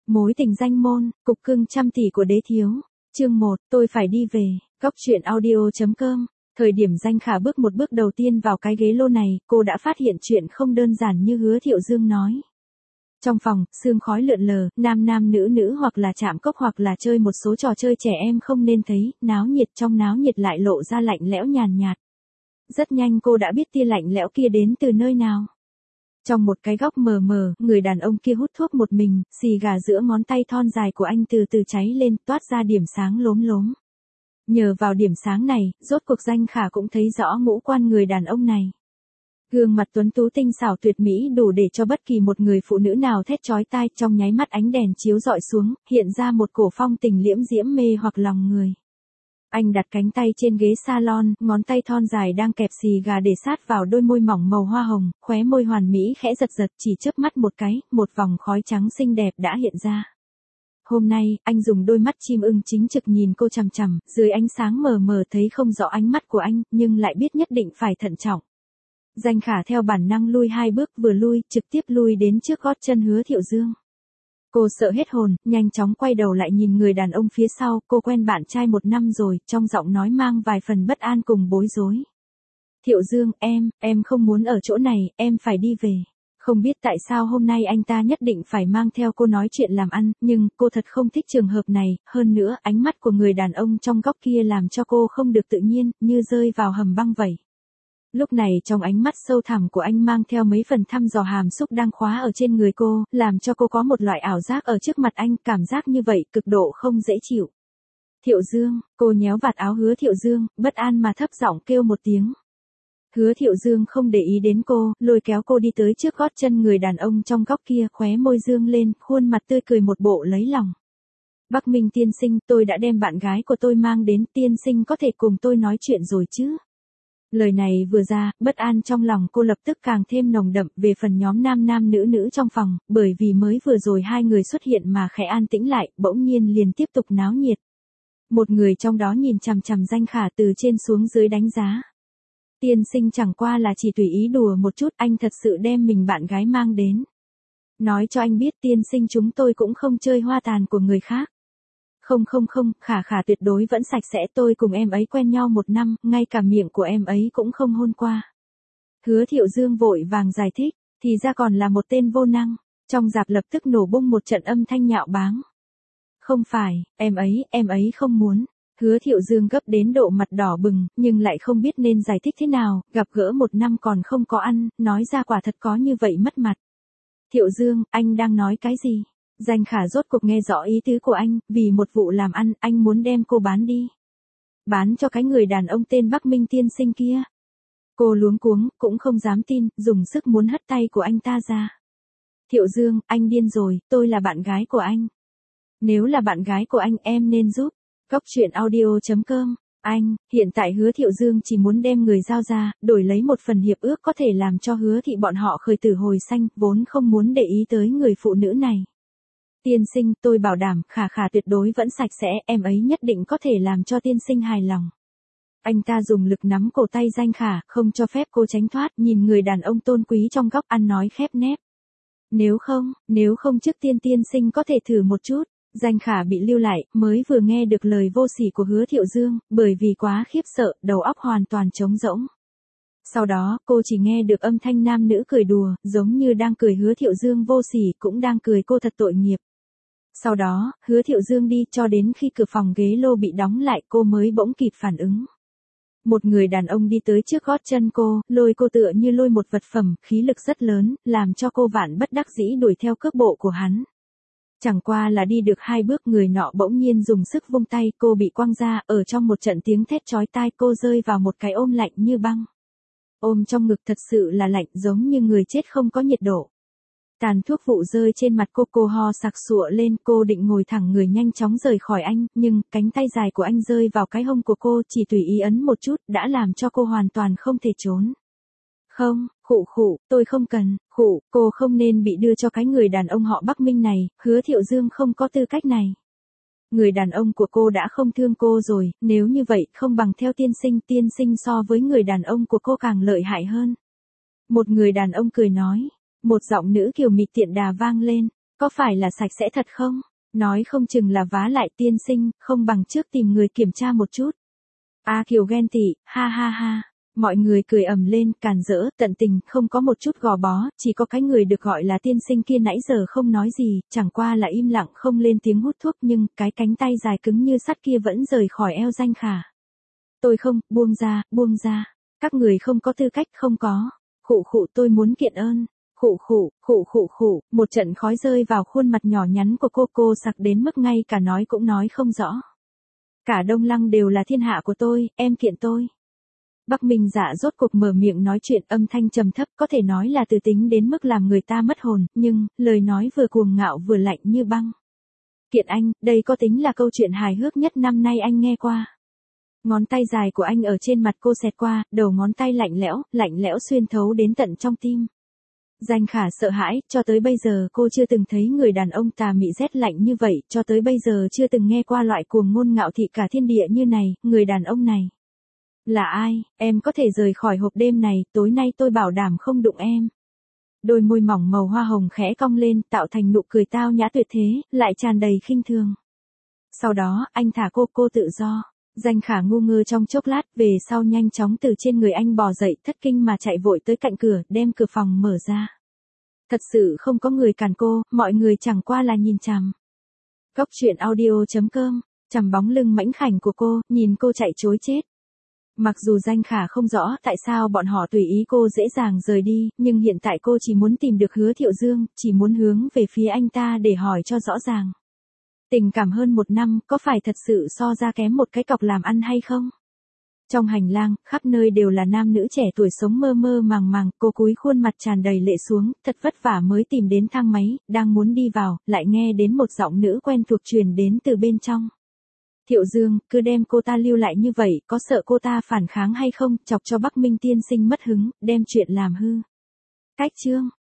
Mối tình danh môn, cục cưng trăm tỷ của đế thiếu. Chương 1, tôi phải đi về. Góc truyện audio.com. Thời điểm Danh Khả bước một bước đầu tiên vào cái ghế lô này, cô đã phát hiện chuyện không đơn giản như Hứa Thiệu Dương nói. Trong phòng, sương khói lượn lờ, nam nữ hoặc là chạm cốc hoặc là chơi một số trò chơi trẻ em không nên thấy, náo nhiệt trong náo nhiệt lại lộ ra lạnh lẽo nhàn nhạt. Rất nhanh cô đã biết tia lạnh lẽo kia đến từ nơi nào. Trong một cái góc mờ mờ, người đàn ông kia hút thuốc một mình, xì gà giữa ngón tay thon dài của anh từ từ cháy lên, toát ra điểm sáng lốm lốm. Nhờ vào điểm sáng này, rốt cuộc Danh Khả cũng thấy rõ ngũ quan người đàn ông này. Gương mặt tuấn tú tinh xảo tuyệt mỹ đủ để cho bất kỳ một người phụ nữ nào thét chói tai, trong nháy mắt ánh đèn chiếu rọi xuống, hiện ra một cổ phong tình liễm diễm mê hoặc lòng người. Anh đặt cánh tay trên ghế salon, ngón tay thon dài đang kẹp xì gà để sát vào đôi môi mỏng màu hoa hồng, khóe môi hoàn mỹ khẽ giật giật, chỉ chớp mắt một cái, một vòng khói trắng xinh đẹp đã hiện ra. Hôm nay, anh dùng đôi mắt chim ưng chính trực nhìn cô chằm chằm, dưới ánh sáng mờ mờ thấy không rõ ánh mắt của anh, nhưng lại biết nhất định phải thận trọng. Danh Khả theo bản năng lui hai bước, vừa lui, trực tiếp lui đến trước gót chân Hứa Thiệu Dương. Cô sợ hết hồn, nhanh chóng quay đầu lại nhìn người đàn ông phía sau, cô quen bạn trai 1 năm rồi, trong giọng nói mang vài phần bất an cùng bối rối. Thiệu Dương, em không muốn ở chỗ này, em phải đi về. Không biết tại sao hôm nay anh ta nhất định phải mang theo cô nói chuyện làm ăn, nhưng cô thật không thích trường hợp này, hơn nữa ánh mắt của người đàn ông trong góc kia làm cho cô không được tự nhiên, như rơi vào hầm băng vậy. Lúc này trong ánh mắt sâu thẳm của anh mang theo mấy phần thăm dò hàm xúc đang khóa ở trên người cô, làm cho cô có một loại ảo giác ở trước mặt anh, cảm giác như vậy cực độ không dễ chịu. Thiệu Dương, cô nhéo vạt áo Hứa Thiệu Dương, bất an mà thấp giọng kêu một tiếng. Hứa Thiệu Dương không để ý đến cô, lôi kéo cô đi tới trước gót chân người đàn ông trong góc kia, khóe môi dương lên, khuôn mặt tươi cười một bộ lấy lòng. Bắc Minh tiên sinh, tôi đã đem bạn gái của tôi mang đến, tiên sinh có thể cùng tôi nói chuyện rồi chứ? Lời này vừa ra, bất an trong lòng cô lập tức càng thêm nồng đậm về phần nhóm nam nữ trong phòng, bởi vì mới vừa rồi hai người xuất hiện mà khẽ an tĩnh lại, bỗng nhiên liền tiếp tục náo nhiệt. Một người trong đó nhìn chằm chằm Danh Khả từ trên xuống dưới đánh giá. Tiên sinh chẳng qua là chỉ tùy ý đùa một chút, anh thật sự đem mình bạn gái mang đến. Nói cho anh biết tiên sinh chúng tôi cũng không chơi hoa tàn của người khác. Không, Khả tuyệt đối vẫn sạch sẽ, tôi cùng em ấy quen nhau 1 năm, ngay cả miệng của em ấy cũng không hôn qua. Hứa Thiệu Dương vội vàng giải thích, thì ra còn là một tên vô năng, trong rạp lập tức nổ bung một trận âm thanh nhạo báng. Không phải, em ấy không muốn. Hứa Thiệu Dương gấp đến độ mặt đỏ bừng, nhưng lại không biết nên giải thích thế nào, gặp gỡ 1 năm còn không có ăn, nói ra quả thật có như vậy mất mặt. Thiệu Dương, anh đang nói cái gì? Danh Khả rốt cuộc nghe rõ ý tứ của anh, vì một vụ làm ăn, anh muốn đem cô bán đi. Bán cho cái người đàn ông tên Bắc Minh tiên sinh kia. Cô luống cuống, cũng không dám tin, dùng sức muốn hất tay của anh ta ra. Thiệu Dương, anh điên rồi, tôi là bạn gái của anh. Nếu là bạn gái của anh em nên giúp. Góc truyện audio.com. Anh, hiện tại Hứa Thiệu Dương chỉ muốn đem người giao ra, đổi lấy một phần hiệp ước có thể làm cho Hứa thị bọn họ khởi tử hồi xanh, vốn không muốn để ý tới người phụ nữ này. Tiên sinh, tôi bảo đảm, Khả tuyệt đối vẫn sạch sẽ, em ấy nhất định có thể làm cho tiên sinh hài lòng. Anh ta dùng lực nắm cổ tay Danh Khả, không cho phép cô tránh thoát, nhìn người đàn ông tôn quý trong góc ăn nói khép nép. Nếu không trước tiên sinh có thể thử một chút. Danh Khả bị lưu lại, mới vừa nghe được lời vô sỉ của Hứa Thiệu Dương, bởi vì quá khiếp sợ, đầu óc hoàn toàn trống rỗng. Sau đó, cô chỉ nghe được âm thanh nam nữ cười đùa, giống như đang cười Hứa Thiệu Dương vô sỉ, cũng đang cười cô thật tội nghiệp. Sau đó, Hứa Thiệu Dương đi cho đến khi cửa phòng ghế lô bị đóng lại cô mới bỗng kịp phản ứng. Một người đàn ông đi tới trước gót chân cô, lôi cô tựa như lôi một vật phẩm, khí lực rất lớn, làm cho cô vạn bất đắc dĩ đuổi theo cước bộ của hắn. Chẳng qua là đi được 2 bước người nọ bỗng nhiên dùng sức vung tay, cô bị quăng ra, ở trong một trận tiếng thét chói tai cô rơi vào một cái ôm lạnh như băng. Ôm trong ngực thật sự là lạnh giống như người chết không có nhiệt độ. Tàn thuốc vụ rơi trên mặt cô ho sặc sụa lên, cô định ngồi thẳng người nhanh chóng rời khỏi anh, nhưng cánh tay dài của anh rơi vào cái hông của cô chỉ tùy ý ấn một chút, đã làm cho cô hoàn toàn không thể trốn. Không, tôi không cần, cô không nên bị đưa cho cái người đàn ông họ Bắc Minh này, Hứa Thiệu Dương không có tư cách này. Người đàn ông của cô đã không thương cô rồi, nếu như vậy không bằng theo tiên sinh so với người đàn ông của cô càng lợi hại hơn. Một người đàn ông cười nói, một giọng nữ kiều mị tiện đà vang lên, Có phải là sạch sẽ thật không? Nói không chừng là vá lại tiên sinh, không bằng trước tìm người kiểm tra một chút. A Kiều ghen tị, ha ha ha. Mọi người cười ầm lên, càn rỡ, tận tình, không có một chút gò bó, chỉ có cái người được gọi là tiên sinh kia nãy giờ không nói gì, chẳng qua là im lặng không lên tiếng hút thuốc nhưng cái cánh tay dài cứng như sắt kia vẫn rời khỏi eo Danh Khả. Tôi không, buông ra. Các người không có tư cách, không có. Khụ khụ, tôi muốn kiện ơn. Khụ khụ, một trận khói rơi vào khuôn mặt nhỏ nhắn của cô sặc đến mức ngay cả nói cũng nói không rõ. Cả Đông Lăng đều là thiên hạ của tôi, em kiện tôi. Bắc Minh Dạ rốt cuộc mở miệng nói chuyện, âm thanh trầm thấp, có thể nói là từ tính đến mức làm người ta mất hồn, nhưng lời nói vừa cuồng ngạo vừa lạnh như băng. Kiện anh, đây có tính là câu chuyện hài hước nhất năm nay anh nghe qua. Ngón tay dài của anh ở trên mặt cô xẹt qua, đầu ngón tay lạnh lẽo xuyên thấu đến tận trong tim. Danh Khả sợ hãi, cho tới bây giờ cô chưa từng thấy người đàn ông tà mị rét lạnh như vậy, cho tới bây giờ chưa từng nghe qua loại cuồng ngôn ngạo thị cả thiên địa như này, người đàn ông này. Là ai, em có thể rời khỏi hộp đêm này, tối nay tôi bảo đảm không đụng em. Đôi môi mỏng màu hoa hồng khẽ cong lên, tạo thành nụ cười tao nhã tuyệt thế, lại tràn đầy khinh thường. Sau đó, anh thả cô tự do. Danh Khả ngu ngơ trong chốc lát, về sau nhanh chóng từ trên người anh bò dậy, thất kinh mà chạy vội tới cạnh cửa, đem cửa phòng mở ra. Thật sự không có người cản cô, mọi người chẳng qua là nhìn chằm. Góc truyện audio.com, chằm bóng lưng mảnh khảnh của cô, nhìn cô chạy trối chết. Mặc dù Danh Khả không rõ tại sao bọn họ tùy ý cô dễ dàng rời đi, nhưng hiện tại cô chỉ muốn tìm được Hứa Thiệu Dương, chỉ muốn hướng về phía anh ta để hỏi cho rõ ràng. Tình cảm hơn 1 năm, có phải thật sự so ra kém một cái cọc làm ăn hay không? Trong hành lang, khắp nơi đều là nam nữ trẻ tuổi sống mơ mơ màng, cô cúi khuôn mặt tràn đầy lệ xuống, thật vất vả mới tìm đến thang máy, đang muốn đi vào, lại nghe đến một giọng nữ quen thuộc truyền đến từ bên trong. Thiệu Dương, cứ đem cô ta lưu lại như vậy, có sợ cô ta phản kháng hay không, chọc cho Bắc Minh tiên sinh mất hứng, đem chuyện làm hư. Cách chương.